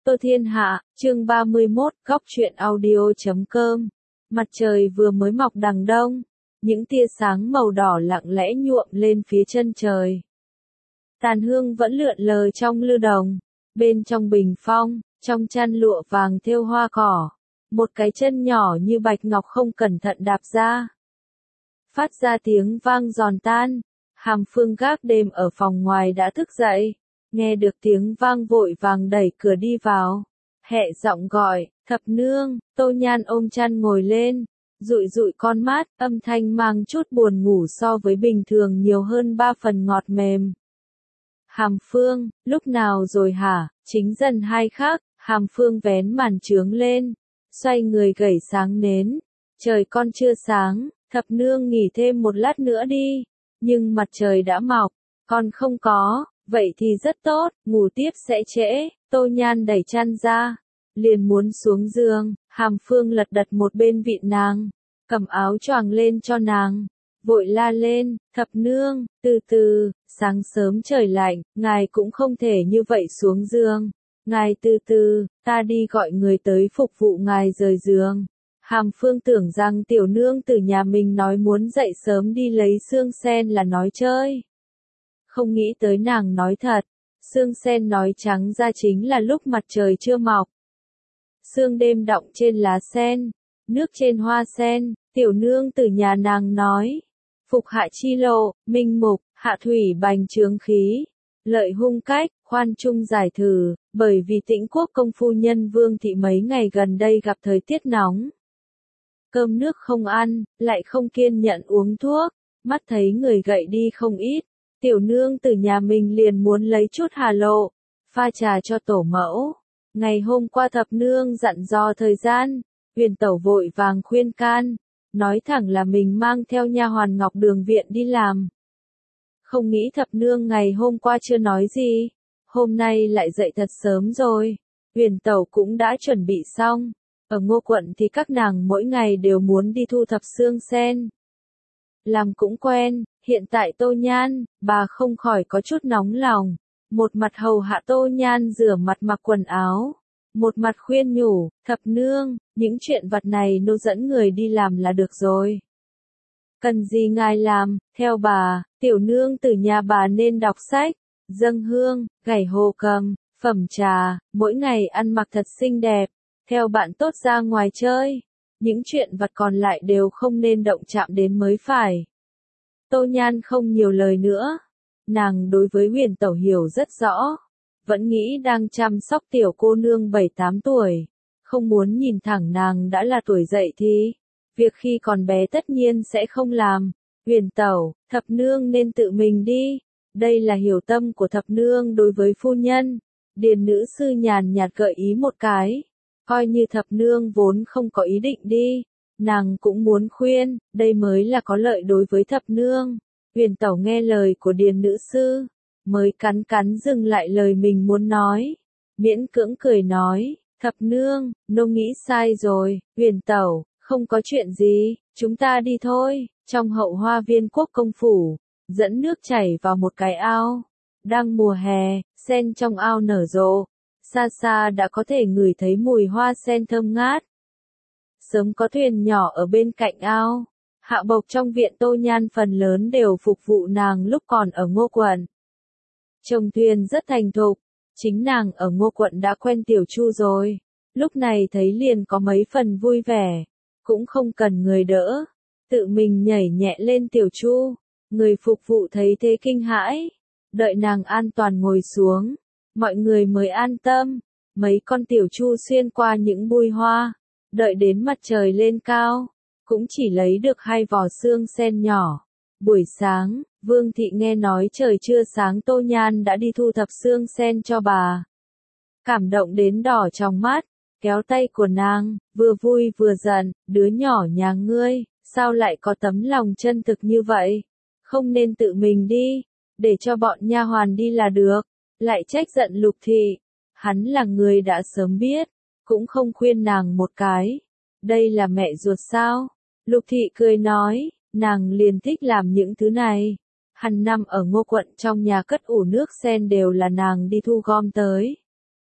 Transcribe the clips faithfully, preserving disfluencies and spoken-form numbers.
Tô Thiên Hạ, chương ba mươi mốt, góc truyện audio chấm com. Mặt trời vừa mới mọc đằng đông, những tia sáng màu đỏ lặng lẽ nhuộm lên phía chân trời. Tàn hương vẫn lượn lờ trong lư đồng, bên trong bình phong, trong chăn lụa vàng thêu hoa cỏ, một cái chân nhỏ như bạch ngọc không cẩn thận đạp ra. Phát ra tiếng vang giòn tan, Hàm Phương gác đêm ở phòng ngoài đã thức dậy. Nghe được tiếng vang vội vàng đẩy cửa đi vào. Hẹ giọng gọi, thập nương. Tô Nhan ôm chăn ngồi lên, dụi dụi con mắt, âm thanh mang chút buồn ngủ so với bình thường nhiều hơn ba phần ngọt mềm. Hàm Phương, lúc nào rồi hả? Chính dần hai khắc, Hàm Phương vén màn trướng lên, xoay người gẩy sáng nến. Trời con chưa sáng, thập nương nghỉ thêm một lát nữa đi. Nhưng mặt trời đã mọc, con không có. Vậy thì rất tốt, ngủ tiếp sẽ trễ. Tô Nhan đẩy chăn ra, liền muốn xuống giường. Hàm Phương lật đật một bên vịn nàng, cầm áo choàng lên cho nàng, vội la lên, thập nương, từ từ, sáng sớm trời lạnh, ngài cũng không thể như vậy xuống giường. Ngài từ từ, ta đi gọi người tới phục vụ ngài rời giường. Hàm Phương tưởng rằng tiểu nương từ nhà mình nói muốn dậy sớm đi lấy xương sen là nói chơi. Không nghĩ tới nàng nói thật, sương sen nói trắng ra chính là lúc mặt trời chưa mọc. Sương đêm đọng trên lá sen, nước trên hoa sen, tiểu nương từ nhà nàng nói. Phục hạ chi lộ, minh mục, hạ thủy bành trướng khí, lợi hung cách, khoan trung giải thử, bởi vì Tĩnh Quốc công phu nhân Vương thị mấy ngày gần đây gặp thời tiết nóng. Cơm nước không ăn, lại không kiên nhẫn uống thuốc, mắt thấy người gậy đi không ít. Tiểu nương từ nhà mình liền muốn lấy chút hà lộ, pha trà cho tổ mẫu. Ngày hôm qua thập nương dặn dò thời gian, Huyền tẩu vội vàng khuyên can, nói thẳng là mình mang theo nha hoàn Ngọc Đường viện đi làm. Không nghĩ thập nương ngày hôm qua chưa nói gì, hôm nay lại dậy thật sớm rồi. Huyền tẩu cũng đã chuẩn bị xong, ở Ngô quận thì các nàng mỗi ngày đều muốn đi thu thập xương sen. Làm cũng quen. Hiện tại Tô Nhan, bà không khỏi có chút nóng lòng. Một mặt hầu hạ Tô Nhan rửa mặt mặc quần áo. Một mặt khuyên nhủ, thập nương, những chuyện vặt này nô dẫn người đi làm là được rồi. Cần gì ngài làm, theo bà, tiểu nương từ nhà bà nên đọc sách, dâng hương, gảy hồ cầm, phẩm trà, mỗi ngày ăn mặc thật xinh đẹp, theo bạn tốt ra ngoài chơi. Những chuyện vặt còn lại đều không nên động chạm đến mới phải. Tô Nhan không nhiều lời nữa. Nàng đối với Huyền tẩu hiểu rất rõ. Vẫn nghĩ đang chăm sóc tiểu cô nương bảy tám tuổi. Không muốn nhìn thẳng nàng đã là tuổi dậy thì. Việc khi còn bé tất nhiên sẽ không làm. Huyền tẩu, thập nương nên tự mình đi. Đây là hiểu tâm của thập nương đối với phu nhân. Điền nữ sư nhàn nhạt gợi ý một cái. Coi như thập nương vốn không có ý định đi. Nàng cũng muốn khuyên, đây mới là có lợi đối với thập nương. Huyền tẩu nghe lời của điền nữ sư, mới cắn cắn dừng lại lời mình muốn nói. Miễn cưỡng cười nói, thập nương, nô nghĩ sai rồi. Huyền tẩu, không có chuyện gì, chúng ta đi thôi. Trong hậu hoa viên quốc công phủ, dẫn nước chảy vào một cái ao. Đang mùa hè, sen trong ao nở rộ. Xa xa đã có thể ngửi thấy mùi hoa sen thơm ngát. Sớm có thuyền nhỏ ở bên cạnh ao. Hạ bộc trong viện Tô Nhan phần lớn đều phục vụ nàng lúc còn ở Ngô quận. Chồng thuyền rất thành thục, chính nàng ở Ngô quận đã quen Tiểu Chu rồi. Lúc này thấy liền có mấy phần vui vẻ, cũng không cần người đỡ. Tự mình nhảy nhẹ lên Tiểu Chu, người phục vụ thấy thế kinh hãi. Đợi nàng an toàn ngồi xuống, mọi người mới an tâm. Mấy con Tiểu Chu xuyên qua những bụi hoa. Đợi đến mặt trời lên cao, cũng chỉ lấy được hai vỏ xương sen nhỏ. Buổi sáng, Vương thị nghe nói trời chưa sáng Tô Nhan đã đi thu thập xương sen cho bà. Cảm động đến đỏ trong mắt, kéo tay của nàng, vừa vui vừa giận, đứa nhỏ nhà ngươi, sao lại có tấm lòng chân thực như vậy? Không nên tự mình đi, để cho bọn nha hoàn đi là được. Lại trách giận Lục thị, hắn là người đã sớm biết. Cũng không khuyên nàng một cái. Đây là mẹ ruột sao? Lục thị cười nói, nàng liền thích làm những thứ này. Hàng năm ở Ngô quận trong nhà cất ủ nước sen đều là nàng đi thu gom tới.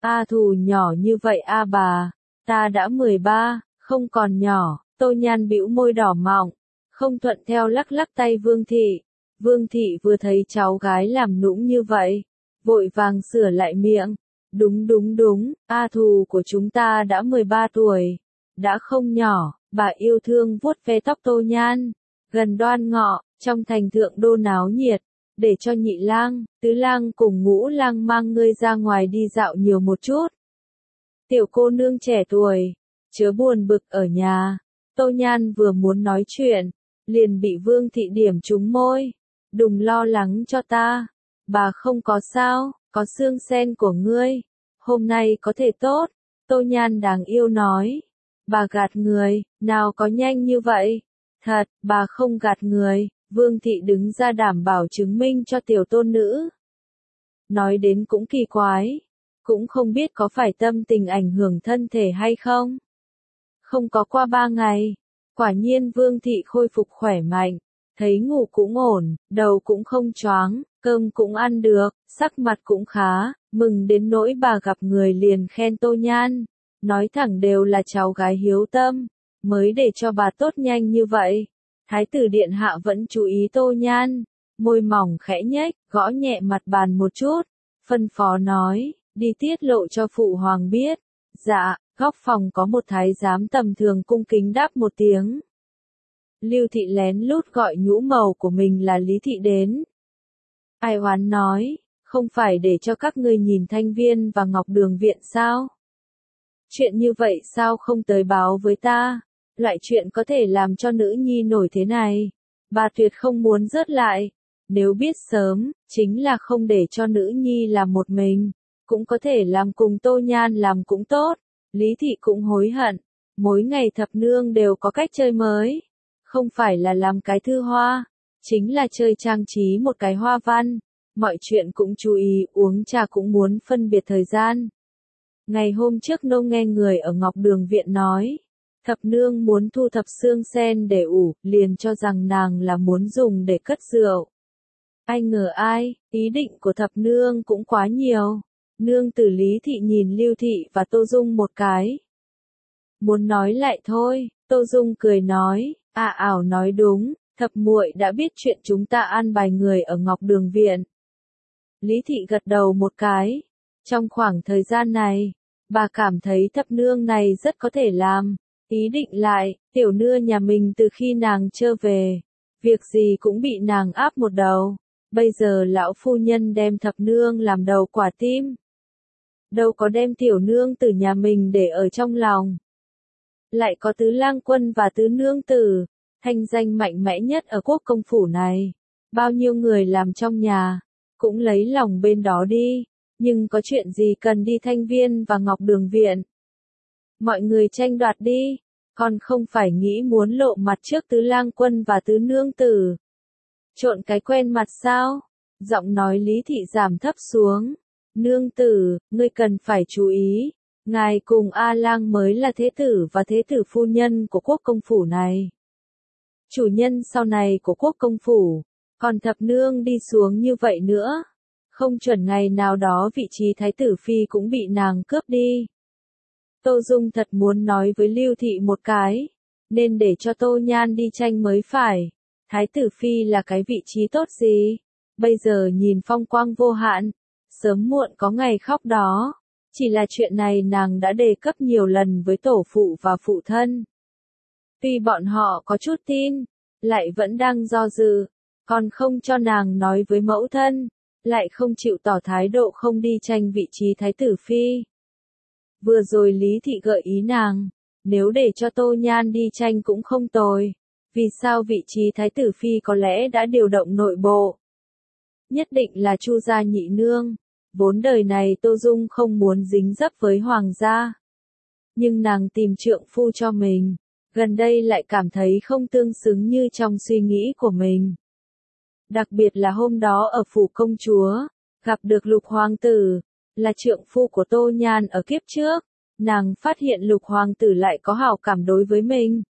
A Thù nhỏ như vậy a bà, ta đã mười ba, không còn nhỏ. Tô Nhan bĩu môi đỏ mọng, không thuận theo lắc lắc tay Vương Thị. Vương Thị vừa thấy cháu gái làm nũng như vậy, vội vàng sửa lại miệng. Đúng đúng đúng, A Thù của chúng ta đã mười ba tuổi, đã không nhỏ. Bà yêu thương vuốt ve tóc Tô Nhan. Gần Đoan Ngọ, trong thành Thượng Đô náo nhiệt, để cho Nhị Lang, Tứ Lang cùng Ngũ Lang mang ngươi ra ngoài đi dạo nhiều một chút. Tiểu cô nương trẻ tuổi, chớ buồn bực ở nhà. Tô Nhan vừa muốn nói chuyện, liền bị Vương Thị điểm trúng môi. Đừng lo lắng cho ta, bà không có sao, có xương sen của ngươi, hôm nay có thể tốt. Tô Nhan đáng yêu nói. Bà gạt người, nào có nhanh như vậy. Thật, bà không gạt người. Vương Thị đứng ra đảm bảo chứng minh cho tiểu tôn nữ. Nói đến cũng kỳ quái, cũng không biết có phải tâm tình ảnh hưởng thân thể hay không. Không có qua ba ngày, quả nhiên Vương Thị khôi phục khỏe mạnh, thấy ngủ cũng ổn, đầu cũng không choáng, cơm cũng ăn được, sắc mặt cũng khá, mừng đến nỗi bà gặp người liền khen Tô Nhan, nói thẳng đều là cháu gái hiếu tâm, mới để cho bà tốt nhanh như vậy. Thái tử điện hạ vẫn chú ý Tô Nhan, môi mỏng khẽ nhếch, gõ nhẹ mặt bàn một chút, phân phó nói, đi tiết lộ cho phụ hoàng biết. Dạ, góc phòng có một thái giám tầm thường cung kính đáp một tiếng. Lưu Thị lén lút gọi nhũ mầu của mình là Lý Thị đến. Ai oán nói, không phải để cho các ngươi nhìn Thanh Viên và Ngọc Đường viện sao? Chuyện như vậy sao không tới báo với ta? Loại chuyện có thể làm cho nữ nhi nổi thế này, bà tuyệt không muốn rớt lại. Nếu biết sớm, chính là không để cho nữ nhi làm một mình, cũng có thể làm cùng Tô Nhan làm cũng tốt. Lý Thị cũng hối hận, mỗi ngày thập nương đều có cách chơi mới, không phải là làm cái thư hoa, chính là chơi trang trí một cái hoa văn, mọi chuyện cũng chú ý, uống trà cũng muốn phân biệt thời gian. Ngày hôm trước nô nghe người ở Ngọc Đường viện nói, thập nương muốn thu thập xương sen để ủ, liền cho rằng nàng là muốn dùng để cất rượu. Ai ngờ ai, ý định của thập nương cũng quá nhiều. Nương tử Lý Thị nhìn Lưu Thị và Tô Dung một cái. Muốn nói lại thôi, Tô Dung cười nói, à ảo nói đúng, thập muội đã biết chuyện chúng ta an bài người ở Ngọc Đường viện. Lý Thị gật đầu một cái. Trong khoảng thời gian này, bà cảm thấy thập nương này rất có thể làm. Ý định lại, tiểu nưa nhà mình từ khi nàng trở về, việc gì cũng bị nàng áp một đầu. Bây giờ lão phu nhân đem thập nương làm đầu quả tim. Đâu có đem tiểu nương từ nhà mình để ở trong lòng. Lại có tứ lang quân và tứ nương tử, thanh danh mạnh mẽ nhất ở quốc công phủ này. Bao nhiêu người làm trong nhà, cũng lấy lòng bên đó đi, nhưng có chuyện gì cần đi Thanh Viên và Ngọc Đường viện. Mọi người tranh đoạt đi, còn không phải nghĩ muốn lộ mặt trước tứ lang quân và tứ nương tử. Trộn cái quen mặt sao? Giọng nói Lý Thị giảm thấp xuống. Nương tử, ngươi cần phải chú ý, ngài cùng A Lang mới là thế tử và thế tử phu nhân của quốc công phủ này. Chủ nhân sau này của quốc công phủ, còn thập nương đi xuống như vậy nữa, không chuẩn ngày nào đó vị trí thái tử phi cũng bị nàng cướp đi. Tô Dung thật muốn nói với Lưu Thị một cái, nên để cho Tô Nhan đi tranh mới phải. Thái tử phi là cái vị trí tốt gì? Bây giờ nhìn phong quang vô hạn, sớm muộn có ngày khóc đó. Chỉ là chuyện này nàng đã đề cấp nhiều lần với tổ phụ và phụ thân. Tuy bọn họ có chút tin, lại vẫn đang do dự, còn không cho nàng nói với mẫu thân, lại không chịu tỏ thái độ không đi tranh vị trí thái tử phi. Vừa rồi Lý Thị gợi ý nàng, nếu để cho Tô Nhan đi tranh cũng không tồi. Vì sao vị trí thái tử phi có lẽ đã điều động nội bộ? Nhất định là Chu gia nhị nương. Vốn đời này Tô Dung không muốn dính dấp với hoàng gia. Nhưng nàng tìm trượng phu cho mình, gần đây lại cảm thấy không tương xứng như trong suy nghĩ của mình. Đặc biệt là hôm đó ở phủ công chúa, gặp được Lục hoàng tử, là trượng phu của Tô Nhan ở kiếp trước, nàng phát hiện Lục hoàng tử lại có hảo cảm đối với mình.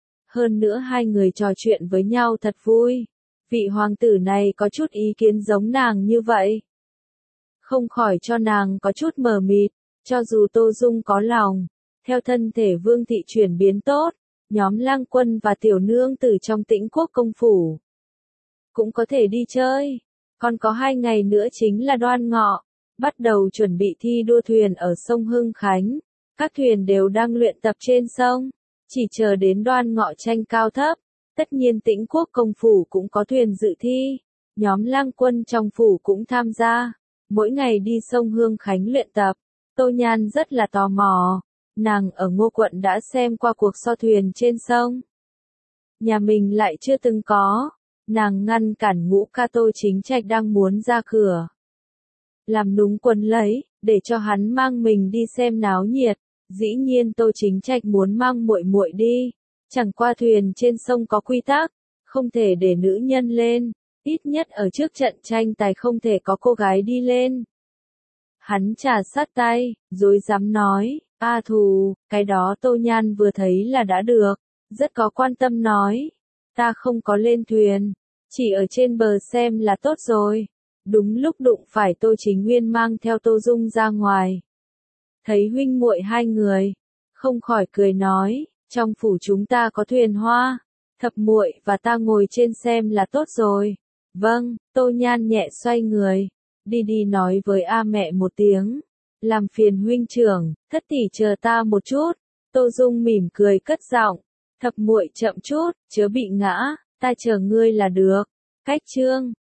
Hơn nữa hai người trò chuyện với nhau thật vui. Vị hoàng tử này có chút ý kiến giống nàng như vậy. Không khỏi cho nàng có chút mờ mịt, Cho dù Tô Dung có lòng, theo thân thể Vương Thị chuyển biến tốt, nhóm Lang Quân và tiểu nương tử trong Tĩnh Quốc công phủ cũng có thể đi chơi. Còn có hai ngày nữa chính là Đoan Ngọ, bắt đầu chuẩn bị thi đua thuyền ở sông Hưng Khánh. Các thuyền đều đang luyện tập trên sông, chỉ chờ đến Đoan Ngọ tranh cao thấp. Tất nhiên Tĩnh Quốc công phủ cũng có thuyền dự thi, nhóm Lang Quân trong phủ cũng tham gia, mỗi ngày đi sông Hương Khánh luyện tập. Tô Nhan rất là tò mò, nàng ở Ngô quận đã xem qua cuộc so thuyền trên sông. Nhà mình lại chưa từng có, nàng ngăn cản Ngũ ca Tô Chính Trạch đang muốn ra cửa. Làm núng quần lấy, để cho hắn mang mình đi xem náo nhiệt. Dĩ nhiên Tô Chính Trạch muốn mang muội muội đi, chẳng qua thuyền trên sông có quy tắc, không thể để nữ nhân lên, ít nhất ở trước trận tranh tài không thể có cô gái đi lên. Hắn trà sát tay, rồi dám nói, a thù, cái đó Tô Nhan vừa thấy là đã được, rất có quan tâm nói, ta không có lên thuyền, chỉ ở trên bờ xem là tốt rồi. Đúng lúc đụng phải Tô Chính Nguyên mang theo Tô Dung ra ngoài. Thấy huynh muội hai người, không khỏi cười nói, trong phủ chúng ta có thuyền hoa, thập muội và ta ngồi trên xem là tốt rồi. Vâng, Tô Nhan nhẹ xoay người, đi đi nói với A mẹ một tiếng, làm phiền huynh trưởng, thất tỷ chờ ta một chút. Tô Dung mỉm cười cất giọng, thập muội chậm chút, chớ bị ngã, ta chờ ngươi là được. Cách chương